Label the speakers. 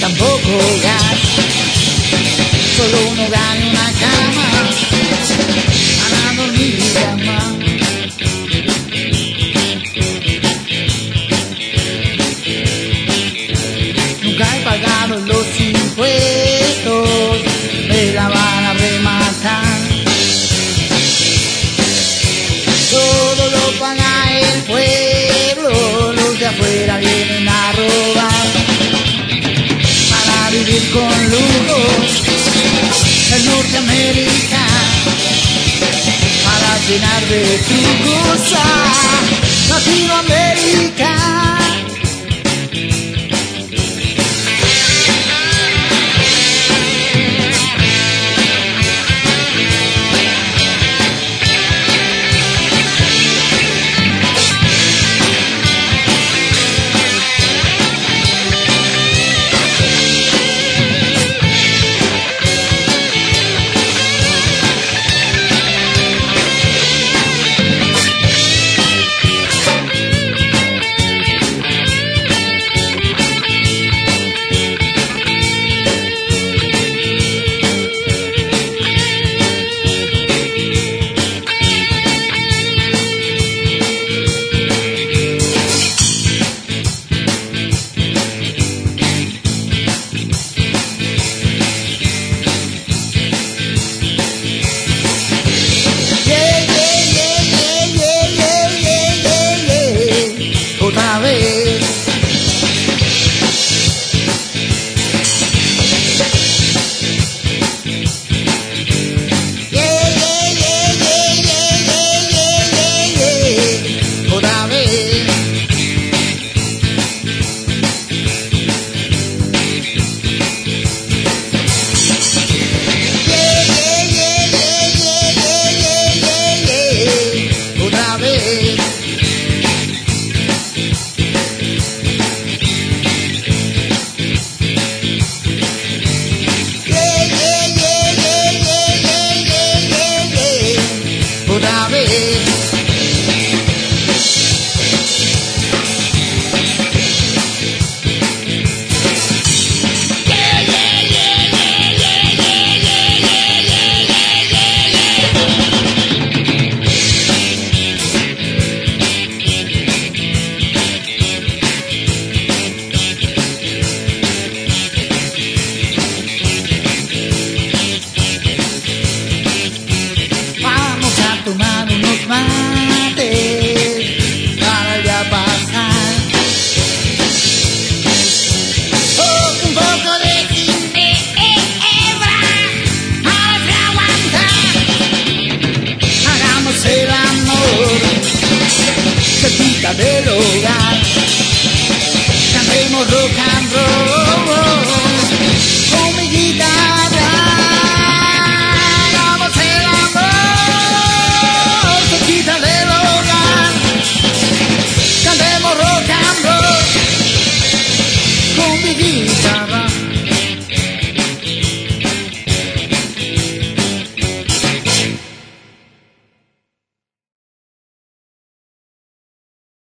Speaker 1: tampoco gas. Solo un hogar y una cama para dormir y amar. Nunca he pagado los impuestos, me la van a rematar. Todo lo paga el pueblo, los de afuera vienen a robar. Para vivir con lujos en Norteamérica, para llenar de trucos a Latinoamérica.